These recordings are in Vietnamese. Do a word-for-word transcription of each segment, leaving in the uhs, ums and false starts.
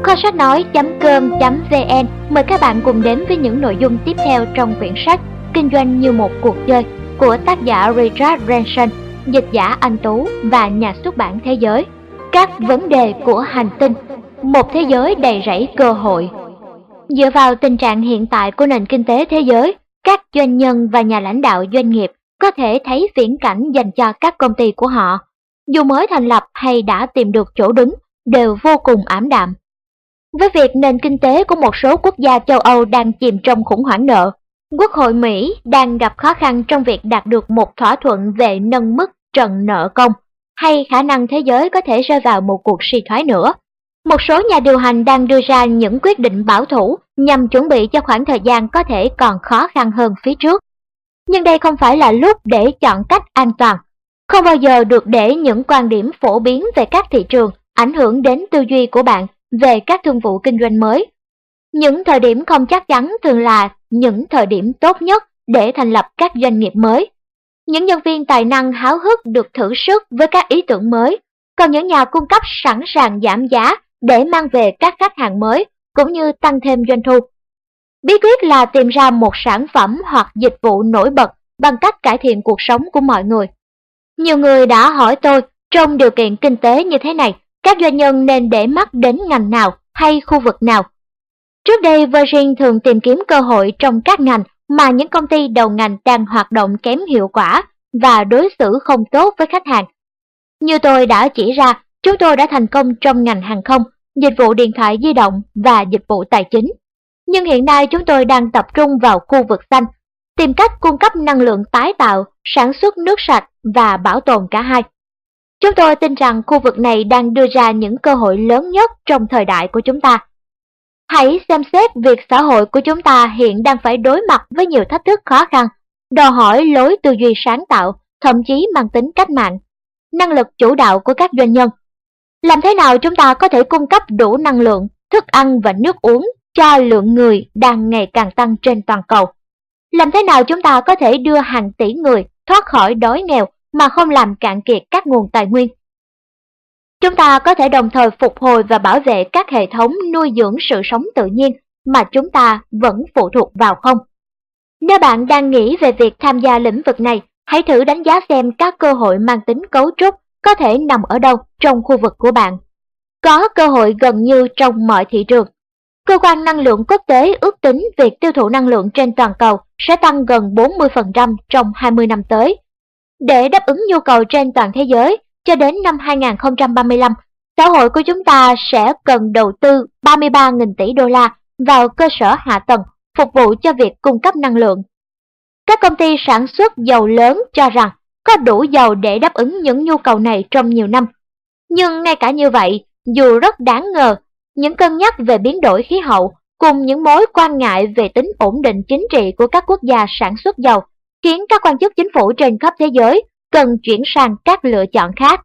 Kho sách nói chấm com chấm vn mời các bạn cùng đến với những nội dung tiếp theo trong quyển sách Kinh doanh như một cuộc chơi của tác giả Richard Branson, dịch giả Anh Tú và nhà xuất bản Thế Giới. Các vấn đề của hành tinh, một thế giới đầy rẫy cơ hội. Dựa vào tình trạng hiện tại của nền kinh tế thế giới, các doanh nhân và nhà lãnh đạo doanh nghiệp có thể thấy viễn cảnh dành cho các công ty của họ, dù mới thành lập hay đã tìm được chỗ đứng, đều vô cùng ảm đạm. Với việc nền kinh tế của một số quốc gia châu Âu đang chìm trong khủng hoảng nợ, Quốc hội Mỹ đang gặp khó khăn trong việc đạt được một thỏa thuận về nâng mức trần nợ công, hay khả năng thế giới có thể rơi vào một cuộc suy thoái nữa. Một số nhà điều hành đang đưa ra những quyết định bảo thủ nhằm chuẩn bị cho khoảng thời gian có thể còn khó khăn hơn phía trước. Nhưng đây không phải là lúc để chọn cách an toàn. Không bao giờ được để những quan điểm phổ biến về các thị trường ảnh hưởng đến tư duy của bạn về các thương vụ kinh doanh mới. Những thời điểm không chắc chắn thường là những thời điểm tốt nhất để thành lập các doanh nghiệp mới. Những nhân viên tài năng háo hức được thử sức với các ý tưởng mới, còn những nhà cung cấp sẵn sàng giảm giá để mang về các khách hàng mới cũng như tăng thêm doanh thu. Bí quyết là tìm ra một sản phẩm hoặc dịch vụ nổi bật bằng cách cải thiện cuộc sống của mọi người. Nhiều người đã hỏi tôi, trong điều kiện kinh tế như thế này, các doanh nhân nên để mắt đến ngành nào hay khu vực nào. Trước đây Virgin thường tìm kiếm cơ hội trong các ngành mà những công ty đầu ngành đang hoạt động kém hiệu quả và đối xử không tốt với khách hàng. Như tôi đã chỉ ra, chúng tôi đã thành công trong ngành hàng không, dịch vụ điện thoại di động và dịch vụ tài chính. Nhưng hiện nay chúng tôi đang tập trung vào khu vực xanh, tìm cách cung cấp năng lượng tái tạo, sản xuất nước sạch và bảo tồn cả hai. Chúng tôi tin rằng khu vực này đang đưa ra những cơ hội lớn nhất trong thời đại của chúng ta. Hãy xem xét việc xã hội của chúng ta hiện đang phải đối mặt với nhiều thách thức khó khăn, đòi hỏi lối tư duy sáng tạo, thậm chí mang tính cách mạng, năng lực chủ đạo của các doanh nhân. Làm thế nào chúng ta có thể cung cấp đủ năng lượng, thức ăn và nước uống cho lượng người đang ngày càng tăng trên toàn cầu? Làm thế nào chúng ta có thể đưa hàng tỷ người thoát khỏi đói nghèo mà không làm cạn kiệt các nguồn tài nguyên? Chúng ta có thể đồng thời phục hồi và bảo vệ các hệ thống nuôi dưỡng sự sống tự nhiên mà chúng ta vẫn phụ thuộc vào không? Nếu bạn đang nghĩ về việc tham gia lĩnh vực này, hãy thử đánh giá xem các cơ hội mang tính cấu trúc có thể nằm ở đâu trong khu vực của bạn. Có cơ hội gần như trong mọi thị trường. Cơ quan năng lượng quốc tế ước tính việc tiêu thụ năng lượng trên toàn cầu sẽ tăng gần bốn mươi phần trăm trong hai mươi năm tới. Để đáp ứng nhu cầu trên toàn thế giới, cho đến năm hai nghìn không trăm ba mươi lăm, xã hội của chúng ta sẽ cần đầu tư ba mươi ba nghìn tỷ đô la vào cơ sở hạ tầng phục vụ cho việc cung cấp năng lượng. Các công ty sản xuất dầu lớn cho rằng có đủ dầu để đáp ứng những nhu cầu này trong nhiều năm. Nhưng ngay cả như vậy, dù rất đáng ngờ, những cân nhắc về biến đổi khí hậu cùng những mối quan ngại về tính ổn định chính trị của các quốc gia sản xuất dầu khiến các quan chức chính phủ trên khắp thế giới cần chuyển sang các lựa chọn khác.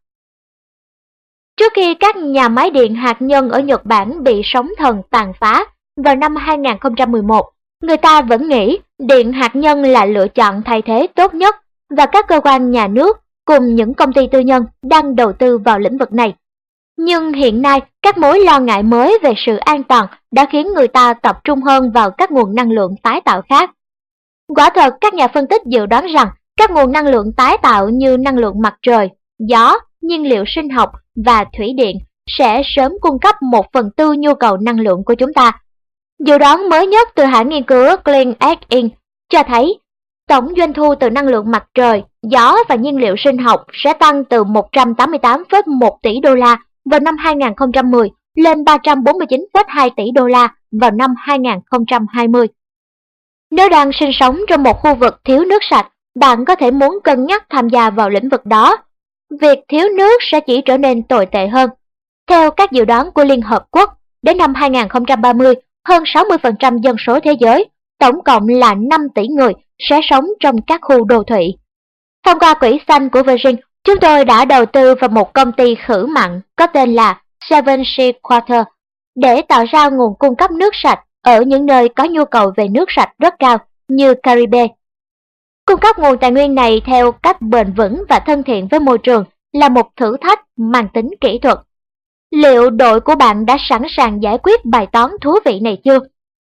Trước khi các nhà máy điện hạt nhân ở Nhật Bản bị sóng thần tàn phá vào năm hai nghìn không trăm mười một, người ta vẫn nghĩ điện hạt nhân là lựa chọn thay thế tốt nhất và các cơ quan nhà nước cùng những công ty tư nhân đang đầu tư vào lĩnh vực này. Nhưng hiện nay, các mối lo ngại mới về sự an toàn đã khiến người ta tập trung hơn vào các nguồn năng lượng tái tạo khác. Quả thật, các nhà phân tích dự đoán rằng các nguồn năng lượng tái tạo như năng lượng mặt trời, gió, nhiên liệu sinh học và thủy điện sẽ sớm cung cấp một phần tư nhu cầu năng lượng của chúng ta. Dự đoán mới nhất từ hãng nghiên cứu Clean Energy Incorporated cho thấy tổng doanh thu từ năng lượng mặt trời, gió và nhiên liệu sinh học sẽ tăng từ một trăm tám mươi tám phẩy một tỷ đô la vào năm hai nghìn không trăm mười lên ba trăm bốn mươi chín phẩy hai tỷ đô la vào năm hai nghìn không trăm hai mươi. Nếu đang sinh sống trong một khu vực thiếu nước sạch, bạn có thể muốn cân nhắc tham gia vào lĩnh vực đó. Việc thiếu nước sẽ chỉ trở nên tồi tệ hơn. Theo các dự đoán của Liên Hợp Quốc, đến năm hai nghìn không trăm ba mươi, hơn sáu mươi phần trăm dân số thế giới, tổng cộng là năm tỷ người, sẽ sống trong các khu đô thị. Thông qua quỹ xanh của Virgin, chúng tôi đã đầu tư vào một công ty khử mặn có tên là Seven Sea Water để tạo ra nguồn cung cấp nước sạch ở những nơi có nhu cầu về nước sạch rất cao như Caribe. Cung cấp nguồn tài nguyên này theo cách bền vững và thân thiện với môi trường là một thử thách mang tính kỹ thuật. Liệu đội của bạn đã sẵn sàng giải quyết bài toán thú vị này chưa?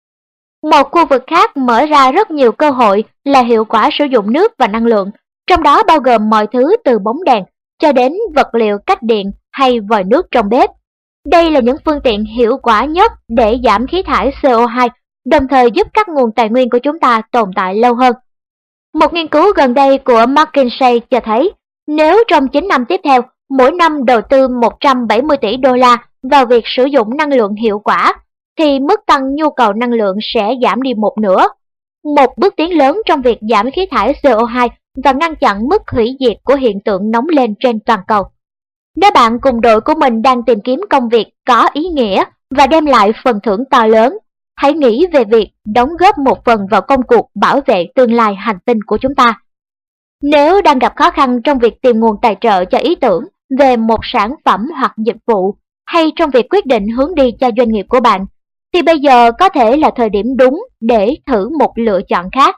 Một khu vực khác mở ra rất nhiều cơ hội là hiệu quả sử dụng nước và năng lượng, trong đó bao gồm mọi thứ từ bóng đèn cho đến vật liệu cách điện hay vòi nước trong bếp. Đây là những phương tiện hiệu quả nhất để giảm khí thải xê o hai, đồng thời giúp các nguồn tài nguyên của chúng ta tồn tại lâu hơn. Một nghiên cứu gần đây của McKinsey cho thấy, nếu trong chín năm tiếp theo, mỗi năm đầu tư một trăm bảy mươi tỷ đô la vào việc sử dụng năng lượng hiệu quả, thì mức tăng nhu cầu năng lượng sẽ giảm đi một nửa. Một bước tiến lớn trong việc giảm khí thải xê o hai và ngăn chặn mức hủy diệt của hiện tượng nóng lên trên toàn cầu. Nếu bạn cùng đội của mình đang tìm kiếm công việc có ý nghĩa và đem lại phần thưởng to lớn, hãy nghĩ về việc đóng góp một phần vào công cuộc bảo vệ tương lai hành tinh của chúng ta. Nếu đang gặp khó khăn trong việc tìm nguồn tài trợ cho ý tưởng về một sản phẩm hoặc dịch vụ, hay trong việc quyết định hướng đi cho doanh nghiệp của bạn, thì bây giờ có thể là thời điểm đúng để thử một lựa chọn khác.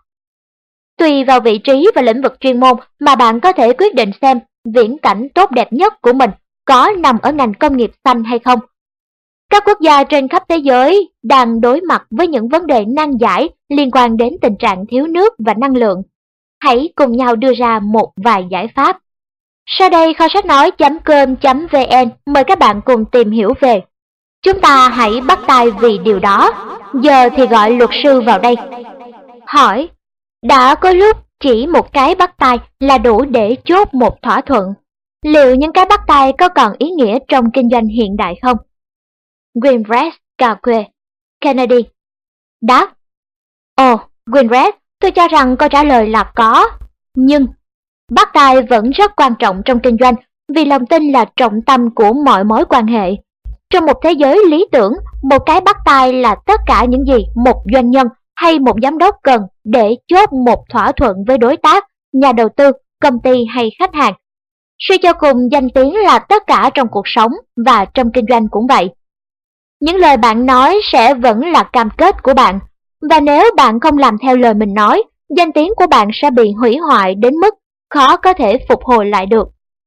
Tùy vào vị trí và lĩnh vực chuyên môn mà bạn có thể quyết định xem viễn cảnh tốt đẹp nhất của mình có nằm ở ngành công nghiệp xanh hay không. Các quốc gia trên khắp thế giới đang đối mặt với những vấn đề nan giải liên quan đến tình trạng thiếu nước và năng lượng. Hãy cùng nhau đưa ra một vài giải pháp. Sau đây kho sách nói chấm com chấm vn mời các bạn cùng tìm hiểu về. Chúng ta hãy bắt tay vì điều đó. Giờ thì gọi luật sư vào đây. Hỏi, đã có lúc chỉ một cái bắt tay là đủ để chốt một thỏa thuận. Liệu những cái bắt tay có còn ý nghĩa trong kinh doanh hiện đại không? Winrest Cauque, Kennedy đáp. Ồ, Winrest, tôi cho rằng câu trả lời là có. Nhưng bắt tay vẫn rất quan trọng trong kinh doanh vì lòng tin là trọng tâm của mọi mối quan hệ. Trong một thế giới lý tưởng, một cái bắt tay là tất cả những gì một doanh nhân hay một giám đốc cần để chốt một thỏa thuận với đối tác, nhà đầu tư, công ty hay khách hàng. Suy cho cùng, danh tiếng là tất cả trong cuộc sống và trong kinh doanh cũng vậy. Những lời bạn nói sẽ vẫn là cam kết của bạn, và nếu bạn không làm theo lời mình nói, danh tiếng của bạn sẽ bị hủy hoại đến mức khó có thể phục hồi lại được.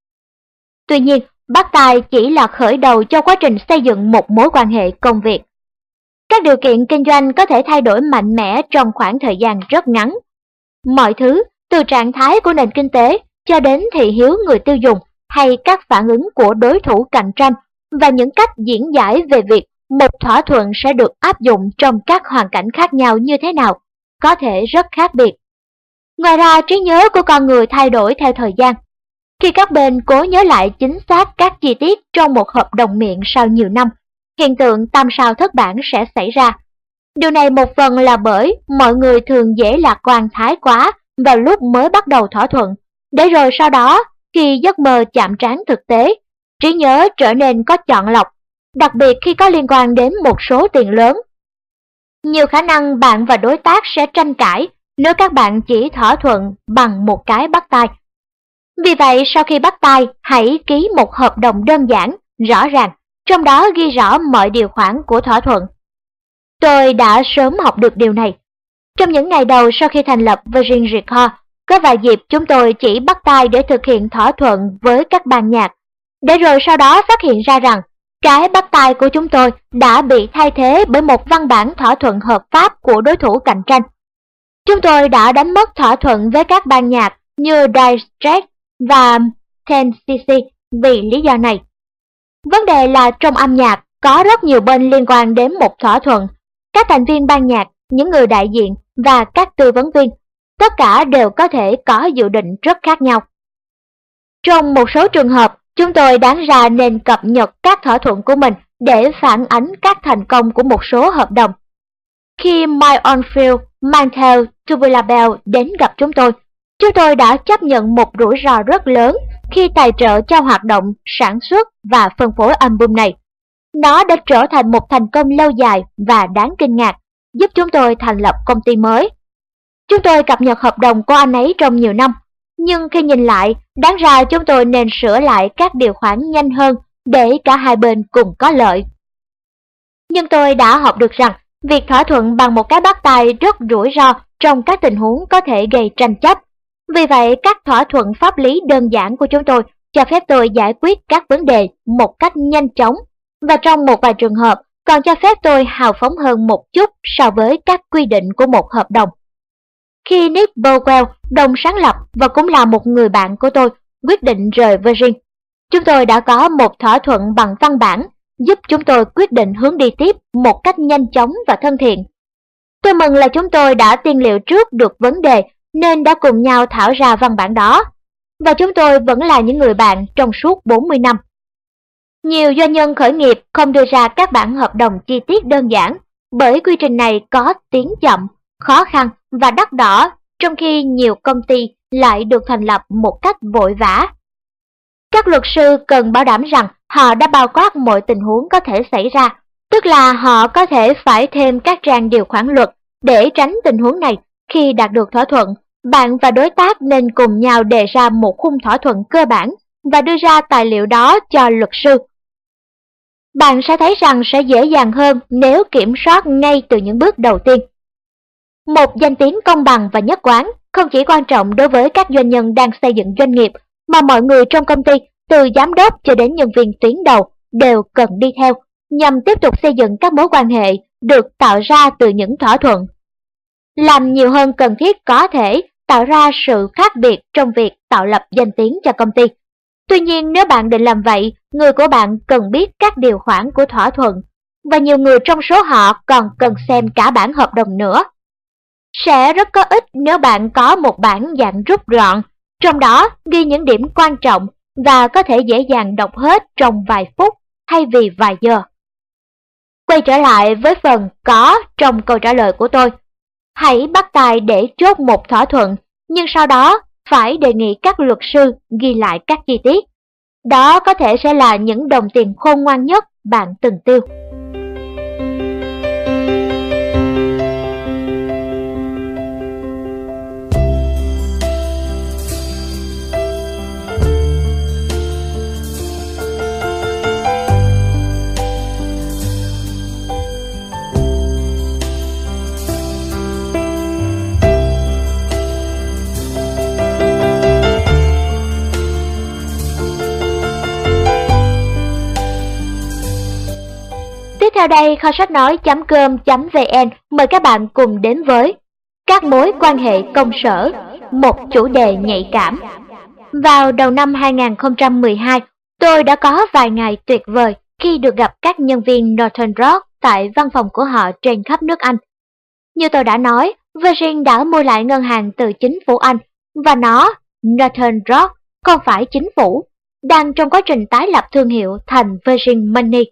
Tuy nhiên, bắt tay chỉ là khởi đầu cho quá trình xây dựng một mối quan hệ công việc. Các điều kiện kinh doanh có thể thay đổi mạnh mẽ trong khoảng thời gian rất ngắn. Mọi thứ, từ trạng thái của nền kinh tế cho đến thị hiếu người tiêu dùng hay các phản ứng của đối thủ cạnh tranh và những cách diễn giải về việc một thỏa thuận sẽ được áp dụng trong các hoàn cảnh khác nhau như thế nào, có thể rất khác biệt. Ngoài ra, trí nhớ của con người thay đổi theo thời gian. Khi các bên cố nhớ lại chính xác các chi tiết trong một hợp đồng miệng sau nhiều năm, hiện tượng tam sao thất bản sẽ xảy ra. Điều này một phần là bởi mọi người thường dễ lạc quan thái quá vào lúc mới bắt đầu thỏa thuận, để rồi sau đó, khi giấc mơ chạm trán thực tế, trí nhớ trở nên có chọn lọc, đặc biệt khi có liên quan đến một số tiền lớn. Nhiều khả năng bạn và đối tác sẽ tranh cãi nếu các bạn chỉ thỏa thuận bằng một cái bắt tay. Vì vậy, sau khi bắt tay, hãy ký một hợp đồng đơn giản, rõ ràng, trong đó ghi rõ mọi điều khoản của thỏa thuận. Tôi đã sớm học được điều này. Trong những ngày đầu sau khi thành lập Virgin Records, có vài dịp chúng tôi chỉ bắt tay để thực hiện thỏa thuận với các ban nhạc, để rồi sau đó phát hiện ra rằng cái bắt tay của chúng tôi đã bị thay thế bởi một văn bản thỏa thuận hợp pháp của đối thủ cạnh tranh. Chúng tôi đã đánh mất thỏa thuận với các ban nhạc như Dire Straits và ten cc vì lý do này. Vấn đề là trong âm nhạc có rất nhiều bên liên quan đến một thỏa thuận. Các thành viên ban nhạc, những người đại diện và các tư vấn viên, tất cả đều có thể có dự định rất khác nhau. Trong một số trường hợp, chúng tôi đáng ra nên cập nhật các thỏa thuận của mình để phản ánh các thành công của một số hợp đồng. Khi Mike Oldfield mang theo Tubular Bell đến gặp chúng tôi, chúng tôi đã chấp nhận một rủi ro rất lớn khi tài trợ cho hoạt động sản xuất và phân phối album này. Nó đã trở thành một thành công lâu dài và đáng kinh ngạc, giúp chúng tôi thành lập công ty mới. Chúng tôi cập nhật hợp đồng của anh ấy trong nhiều năm, nhưng khi nhìn lại, đáng ra chúng tôi nên sửa lại các điều khoản nhanh hơn để cả hai bên cùng có lợi. Nhưng tôi đã học được rằng, việc thỏa thuận bằng một cái bắt tay rất rủi ro trong các tình huống có thể gây tranh chấp. Vì vậy, các thỏa thuận pháp lý đơn giản của chúng tôi cho phép tôi giải quyết các vấn đề một cách nhanh chóng và trong một vài trường hợp còn cho phép tôi hào phóng hơn một chút so với các quy định của một hợp đồng. Khi Nick Bowell, đồng sáng lập và cũng là một người bạn của tôi, quyết định rời Virgin, chúng tôi đã có một thỏa thuận bằng văn bản giúp chúng tôi quyết định hướng đi tiếp một cách nhanh chóng và thân thiện. Tôi mừng là chúng tôi đã tiên liệu trước được vấn đề nên đã cùng nhau thảo ra văn bản đó, và chúng tôi vẫn là những người bạn trong suốt bốn mươi năm. Nhiều doanh nhân khởi nghiệp không đưa ra các bản hợp đồng chi tiết đơn giản bởi quy trình này có tiếng chậm, khó khăn và đắt đỏ, trong khi nhiều công ty lại được thành lập một cách vội vã. Các luật sư cần bảo đảm rằng họ đã bao quát mọi tình huống có thể xảy ra, tức là họ có thể phải thêm các trang điều khoản luật để tránh tình huống này. Khi đạt được thỏa thuận, bạn và đối tác nên cùng nhau đề ra một khung thỏa thuận cơ bản và đưa ra tài liệu đó cho luật sư. Bạn sẽ thấy rằng sẽ dễ dàng hơn nếu kiểm soát ngay từ những bước đầu tiên. Một danh tiếng công bằng và nhất quán không chỉ quan trọng đối với các doanh nhân đang xây dựng doanh nghiệp, mà mọi người trong công ty, từ giám đốc cho đến nhân viên tuyến đầu, đều cần đi theo, nhằm tiếp tục xây dựng các mối quan hệ được tạo ra từ những thỏa thuận. Làm nhiều hơn cần thiết có thể tạo ra sự khác biệt trong việc tạo lập danh tiếng cho công ty. Tuy nhiên, nếu bạn định làm vậy, người của bạn cần biết các điều khoản của thỏa thuận, và nhiều người trong số họ còn cần xem cả bản hợp đồng nữa. Sẽ rất có ích nếu bạn có một bản dạng rút gọn, trong đó ghi những điểm quan trọng và có thể dễ dàng đọc hết trong vài phút thay vì vài giờ. Quay trở lại với phần có trong câu trả lời của tôi. Hãy bắt tay để chốt một thỏa thuận, nhưng sau đó phải đề nghị các luật sư ghi lại các chi tiết. Đó có thể sẽ là những đồng tiền khôn ngoan nhất bạn từng tiêu. Theo đây, kho sách nói chấm com chấm vn mời các bạn cùng đến với các mối quan hệ công sở, một chủ đề nhạy cảm. Vào đầu năm hai nghìn không trăm mười hai, tôi đã có vài ngày tuyệt vời khi được gặp các nhân viên Northern Rock tại văn phòng của họ trên khắp nước Anh. Như tôi đã nói, Virgin đã mua lại ngân hàng từ chính phủ Anh, và nó, Northern Rock, không phải chính phủ, đang trong quá trình tái lập thương hiệu thành Virgin Money.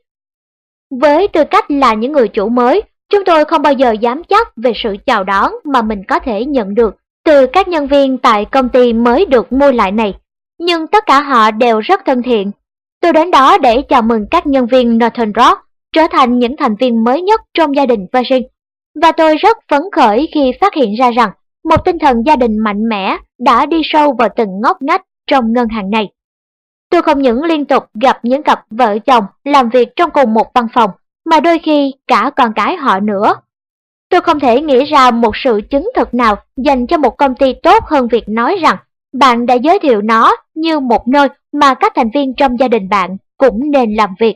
Với tư cách là những người chủ mới, chúng tôi không bao giờ dám chắc về sự chào đón mà mình có thể nhận được từ các nhân viên tại công ty mới được mua lại này, nhưng tất cả họ đều rất thân thiện. Tôi đến đó để chào mừng các nhân viên Northern Rock trở thành những thành viên mới nhất trong gia đình Virgin, và tôi rất phấn khởi khi phát hiện ra rằng một tinh thần gia đình mạnh mẽ đã đi sâu vào từng ngóc ngách trong ngân hàng này. Tôi không những liên tục gặp những cặp vợ chồng làm việc trong cùng một văn phòng, mà đôi khi cả con cái họ nữa. Tôi không thể nghĩ ra một sự chứng thực nào dành cho một công ty tốt hơn việc nói rằng bạn đã giới thiệu nó như một nơi mà các thành viên trong gia đình bạn cũng nên làm việc.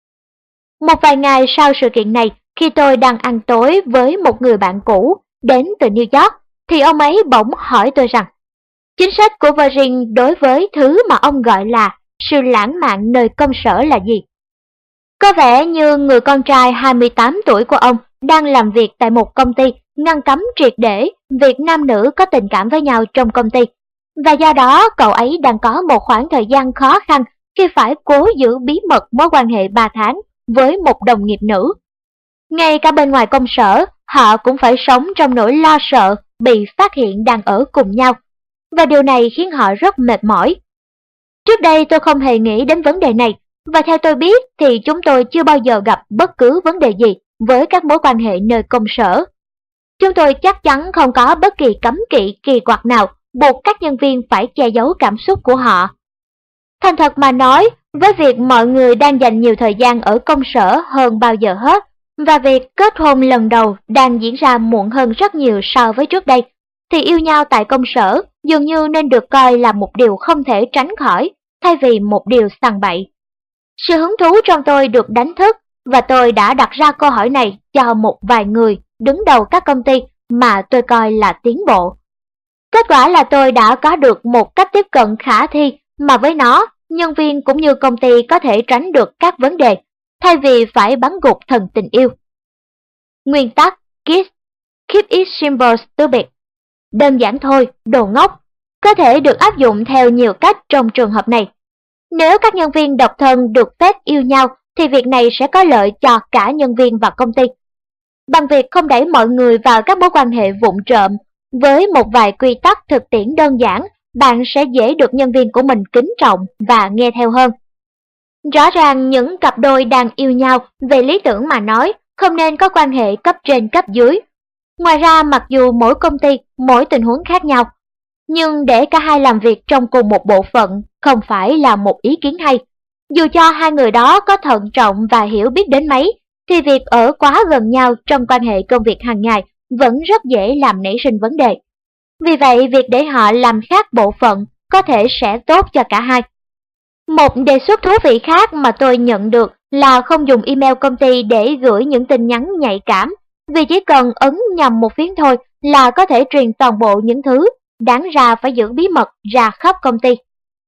Một vài ngày sau sự kiện này, khi tôi đang ăn tối với một người bạn cũ đến từ New York, thì ông ấy bỗng hỏi tôi rằng chính sách của Virgin đối với thứ mà ông gọi là sự lãng mạn nơi công sở là gì. Có vẻ như người con trai hai mươi tám tuổi của ông đang làm việc tại một công ty ngăn cấm triệt để việc nam nữ có tình cảm với nhau trong công ty, và do đó cậu ấy đang có một khoảng thời gian khó khăn khi phải cố giữ bí mật mối quan hệ ba tháng với một đồng nghiệp nữ. Ngay cả bên ngoài công sở, họ cũng phải sống trong nỗi lo sợ bị phát hiện đang ở cùng nhau, và điều này khiến họ rất mệt mỏi. Trước đây tôi không hề nghĩ đến vấn đề này, và theo tôi biết thì chúng tôi chưa bao giờ gặp bất cứ vấn đề gì với các mối quan hệ nơi công sở. Chúng tôi chắc chắn không có bất kỳ cấm kỵ kỳ quặc nào buộc các nhân viên phải che giấu cảm xúc của họ. Thành thật mà nói, với việc mọi người đang dành nhiều thời gian ở công sở hơn bao giờ hết, và việc kết hôn lần đầu đang diễn ra muộn hơn rất nhiều so với trước đây, thì yêu nhau tại công sở dường như nên được coi là một điều không thể tránh khỏi, thay vì một điều sằng bậy. Sự hứng thú trong tôi được đánh thức và tôi đã đặt ra câu hỏi này cho một vài người đứng đầu các công ty mà tôi coi là tiến bộ. Kết quả là tôi đã có được một cách tiếp cận khả thi mà với nó, nhân viên cũng như công ty có thể tránh được các vấn đề, thay vì phải bắn gục thần tình yêu. Nguyên tắc KISS, Keep it simple stupid. Đơn giản thôi, đồ ngốc, có thể được áp dụng theo nhiều cách trong trường hợp này. Nếu các nhân viên độc thân được phép yêu nhau thì việc này sẽ có lợi cho cả nhân viên và công ty. Bằng việc không đẩy mọi người vào các mối quan hệ vụng trộm, với một vài quy tắc thực tiễn đơn giản, bạn sẽ dễ được nhân viên của mình kính trọng và nghe theo hơn. Rõ ràng những cặp đôi đang yêu nhau về lý tưởng mà nói không nên có quan hệ cấp trên cấp dưới. Ngoài ra, mặc dù mỗi công ty, mỗi tình huống khác nhau, nhưng để cả hai làm việc trong cùng một bộ phận không phải là một ý kiến hay. Dù cho hai người đó có thận trọng và hiểu biết đến mấy, thì việc ở quá gần nhau trong quan hệ công việc hàng ngày vẫn rất dễ làm nảy sinh vấn đề. Vì vậy, việc để họ làm khác bộ phận có thể sẽ tốt cho cả hai. Một đề xuất thú vị khác mà tôi nhận được là không dùng email công ty để gửi những tin nhắn nhạy cảm, vì chỉ cần ấn nhầm một phím thôi là có thể truyền toàn bộ những thứ đáng ra phải giữ bí mật ra khắp công ty.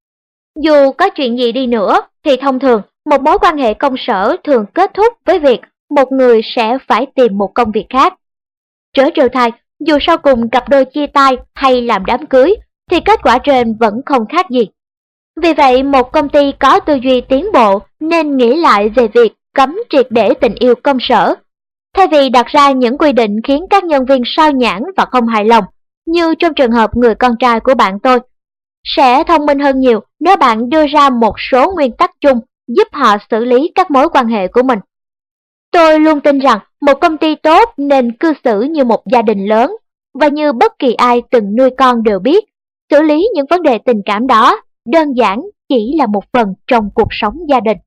Dù có chuyện gì đi nữa thì thông thường một mối quan hệ công sở thường kết thúc với việc một người sẽ phải tìm một công việc khác. Trớ trêu thay, dù sau cùng cặp đôi chia tay hay làm đám cưới thì kết quả trên vẫn không khác gì. Vì vậy, một công ty có tư duy tiến bộ nên nghĩ lại về việc cấm triệt để tình yêu công sở. Thay vì đặt ra những quy định khiến các nhân viên sao nhãng và không hài lòng, như trong trường hợp người con trai của bạn tôi, sẽ thông minh hơn nhiều nếu bạn đưa ra một số nguyên tắc chung giúp họ xử lý các mối quan hệ của mình. Tôi luôn tin rằng một công ty tốt nên cư xử như một gia đình lớn, và như bất kỳ ai từng nuôi con đều biết, xử lý những vấn đề tình cảm đó đơn giản chỉ là một phần trong cuộc sống gia đình.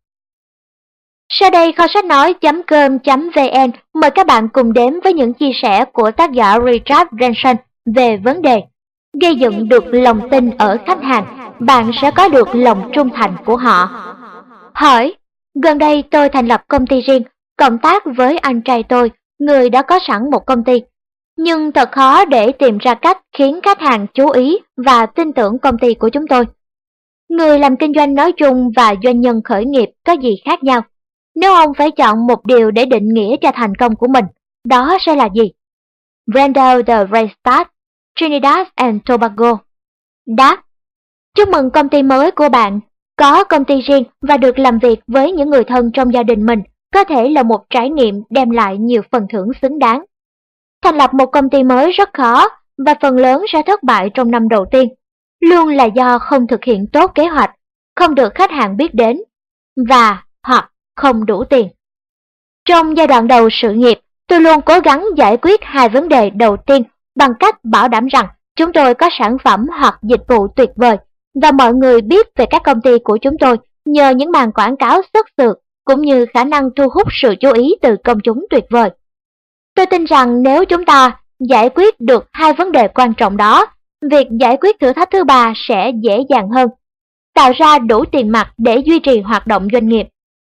Sau đây, kho sách nói chấm com chấm vn mời các bạn cùng đến với những chia sẻ của tác giả Richard Branson về vấn đề gây dựng được lòng tin ở khách hàng, bạn sẽ có được lòng trung thành của họ. Hỏi: gần đây tôi thành lập công ty riêng, cộng tác với anh trai tôi, người đã có sẵn một công ty. Nhưng thật khó để tìm ra cách khiến khách hàng chú ý và tin tưởng công ty của chúng tôi. Người làm kinh doanh nói chung và doanh nhân khởi nghiệp có gì khác nhau? Nếu ông phải chọn một điều để định nghĩa cho thành công của mình, đó sẽ là gì? Brenda the Restart, Trinidad and Tobago đáp: chúc mừng công ty mới của bạn. Có công ty riêng và được làm việc với những người thân trong gia đình mình có thể là một trải nghiệm đem lại nhiều phần thưởng xứng đáng. Thành lập một công ty mới rất khó và phần lớn sẽ thất bại trong năm đầu tiên, luôn là do không thực hiện tốt kế hoạch, không được khách hàng biết đến, và hoặc không đủ tiền. Trong giai đoạn đầu sự nghiệp, tôi luôn cố gắng giải quyết hai vấn đề đầu tiên bằng cách bảo đảm rằng chúng tôi có sản phẩm hoặc dịch vụ tuyệt vời và mọi người biết về các công ty của chúng tôi nhờ những màn quảng cáo xuất sượt cũng như khả năng thu hút sự chú ý từ công chúng tuyệt vời. Tôi tin rằng nếu chúng ta giải quyết được hai vấn đề quan trọng đó, việc giải quyết thử thách thứ ba sẽ dễ dàng hơn, tạo ra đủ tiền mặt để duy trì hoạt động doanh nghiệp.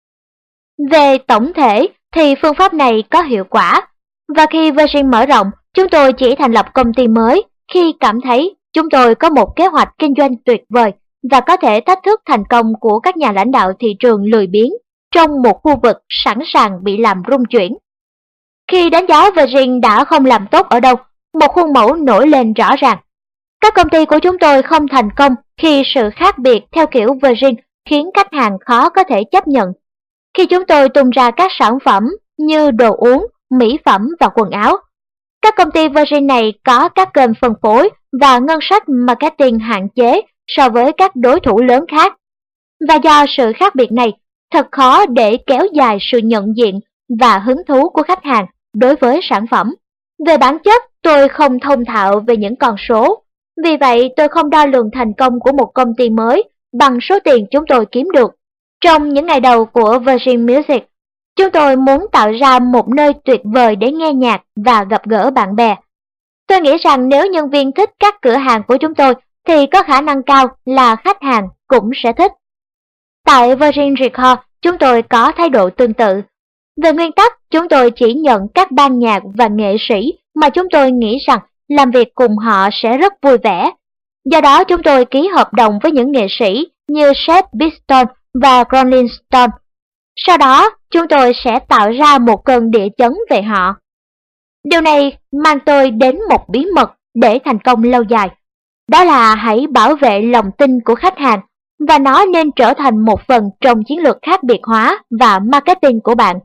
Về tổng thể thì phương pháp này có hiệu quả, và khi Virgin mở rộng, chúng tôi chỉ thành lập công ty mới khi cảm thấy chúng tôi có một kế hoạch kinh doanh tuyệt vời và có thể thách thức thành công của các nhà lãnh đạo thị trường lười biếng trong một khu vực sẵn sàng bị làm rung chuyển. Khi đánh giá Virgin đã không làm tốt ở đâu, một khuôn mẫu nổi lên rõ ràng. Các công ty của chúng tôi không thành công khi sự khác biệt theo kiểu Virgin khiến khách hàng khó có thể chấp nhận. Khi chúng tôi tung ra các sản phẩm như đồ uống, mỹ phẩm và quần áo, các công ty Virgin này có các kênh phân phối và ngân sách marketing hạn chế so với các đối thủ lớn khác. Và do sự khác biệt này, thật khó để kéo dài sự nhận diện và hứng thú của khách hàng đối với sản phẩm. Về bản chất, tôi không thông thạo về những con số. Vì vậy, tôi không đo lường thành công của một công ty mới bằng số tiền chúng tôi kiếm được. Trong những ngày đầu của Virgin Music, chúng tôi muốn tạo ra một nơi tuyệt vời để nghe nhạc và gặp gỡ bạn bè. Tôi nghĩ rằng nếu nhân viên thích các cửa hàng của chúng tôi, thì có khả năng cao là khách hàng cũng sẽ thích. Tại Virgin Records, chúng tôi có thái độ tương tự. Về nguyên tắc, chúng tôi chỉ nhận các ban nhạc và nghệ sĩ mà chúng tôi nghĩ rằng làm việc cùng họ sẽ rất vui vẻ. Do đó chúng tôi ký hợp đồng với những nghệ sĩ như Sex Pistols và Rolling Stones. Sau đó, chúng tôi sẽ tạo ra một cơn địa chấn về họ. Điều này mang tôi đến một bí mật để thành công lâu dài. Đó là hãy bảo vệ lòng tin của khách hàng và nó nên trở thành một phần trong chiến lược khác biệt hóa và marketing của bạn.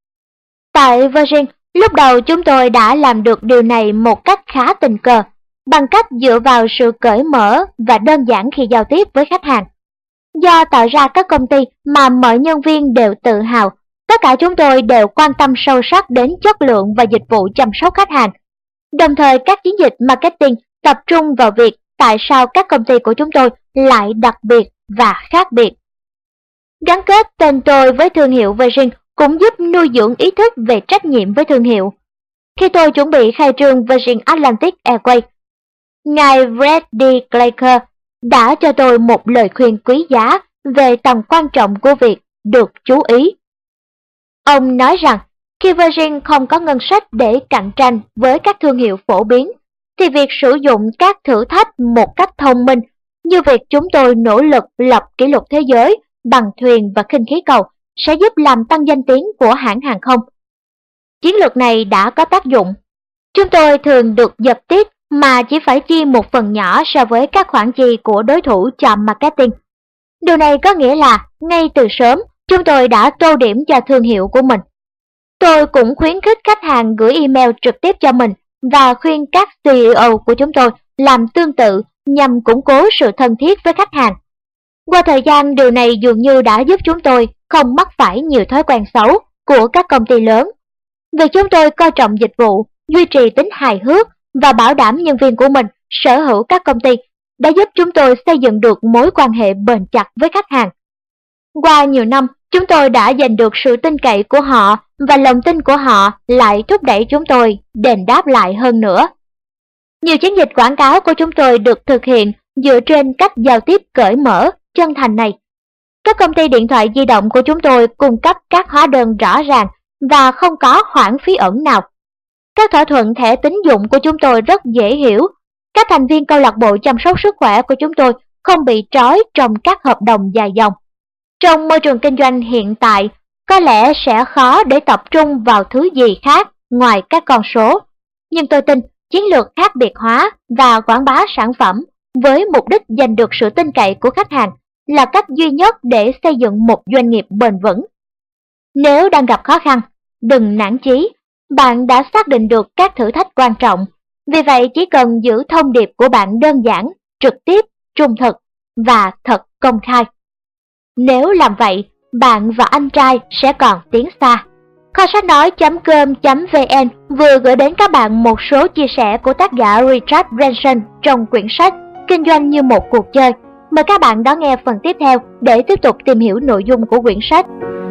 Tại Virgin, lúc đầu chúng tôi đã làm được điều này một cách khá tình cờ, bằng cách dựa vào sự cởi mở và đơn giản khi giao tiếp với khách hàng. Do tạo ra các công ty mà mọi nhân viên đều tự hào, tất cả chúng tôi đều quan tâm sâu sắc đến chất lượng và dịch vụ chăm sóc khách hàng. Đồng thời các chiến dịch marketing tập trung vào việc tại sao các công ty của chúng tôi lại đặc biệt và khác biệt. Gắn kết tên tôi với thương hiệu Virgin cũng giúp nuôi dưỡng ý thức về trách nhiệm với thương hiệu. Khi tôi chuẩn bị khai trương Virgin Atlantic Airways, ngài Fred D. Glazer đã cho tôi một lời khuyên quý giá về tầm quan trọng của việc được chú ý. Ông nói rằng khi Virgin không có ngân sách để cạnh tranh với các thương hiệu phổ biến, thì việc sử dụng các thử thách một cách thông minh, như việc chúng tôi nỗ lực lập kỷ lục thế giới bằng thuyền và khinh khí cầu, sẽ giúp làm tăng danh tiếng của hãng hàng không. Chiến lược này đã có tác dụng. Chúng tôi thường được dập tít mà chỉ phải chi một phần nhỏ so với các khoản chi của đối thủ cho marketing. Điều này có nghĩa là ngay từ sớm, chúng tôi đã tô điểm cho thương hiệu của mình. Tôi cũng khuyến khích khách hàng gửi email trực tiếp cho mình và khuyên các xê e ô của chúng tôi làm tương tự nhằm củng cố sự thân thiết với khách hàng. Qua thời gian, điều này dường như đã giúp chúng tôi không mắc phải nhiều thói quen xấu của các công ty lớn. Việc chúng tôi coi trọng dịch vụ, duy trì tính hài hước và bảo đảm nhân viên của mình sở hữu các công ty đã giúp chúng tôi xây dựng được mối quan hệ bền chặt với khách hàng. Qua nhiều năm, chúng tôi đã giành được sự tin cậy của họ và lòng tin của họ lại thúc đẩy chúng tôi đền đáp lại hơn nữa. Nhiều chiến dịch quảng cáo của chúng tôi được thực hiện dựa trên cách giao tiếp cởi mở, chân thành này. Các công ty điện thoại di động của chúng tôi cung cấp các hóa đơn rõ ràng và không có khoản phí ẩn nào. Các thỏa thuận thẻ tín dụng của chúng tôi rất dễ hiểu. Các thành viên câu lạc bộ chăm sóc sức khỏe của chúng tôi không bị trói trong các hợp đồng dài dòng. Trong môi trường kinh doanh hiện tại, có lẽ sẽ khó để tập trung vào thứ gì khác ngoài các con số. Nhưng tôi tin chiến lược khác biệt hóa và quảng bá sản phẩm với mục đích giành được sự tin cậy của khách hàng là cách duy nhất để xây dựng một doanh nghiệp bền vững. Nếu đang gặp khó khăn, đừng nản chí. Bạn đã xác định được các thử thách quan trọng. Vì vậy chỉ cần giữ thông điệp của bạn đơn giản, trực tiếp, trung thực và thật công khai. Nếu làm vậy, bạn và anh trai sẽ còn tiến xa. Kho sách nói chấm com chấm vn vừa gửi đến các bạn một số chia sẻ của tác giả Richard Branson trong quyển sách Kinh doanh như một cuộc chơi. Mời các bạn đón nghe phần tiếp theo để tiếp tục tìm hiểu nội dung của quyển sách.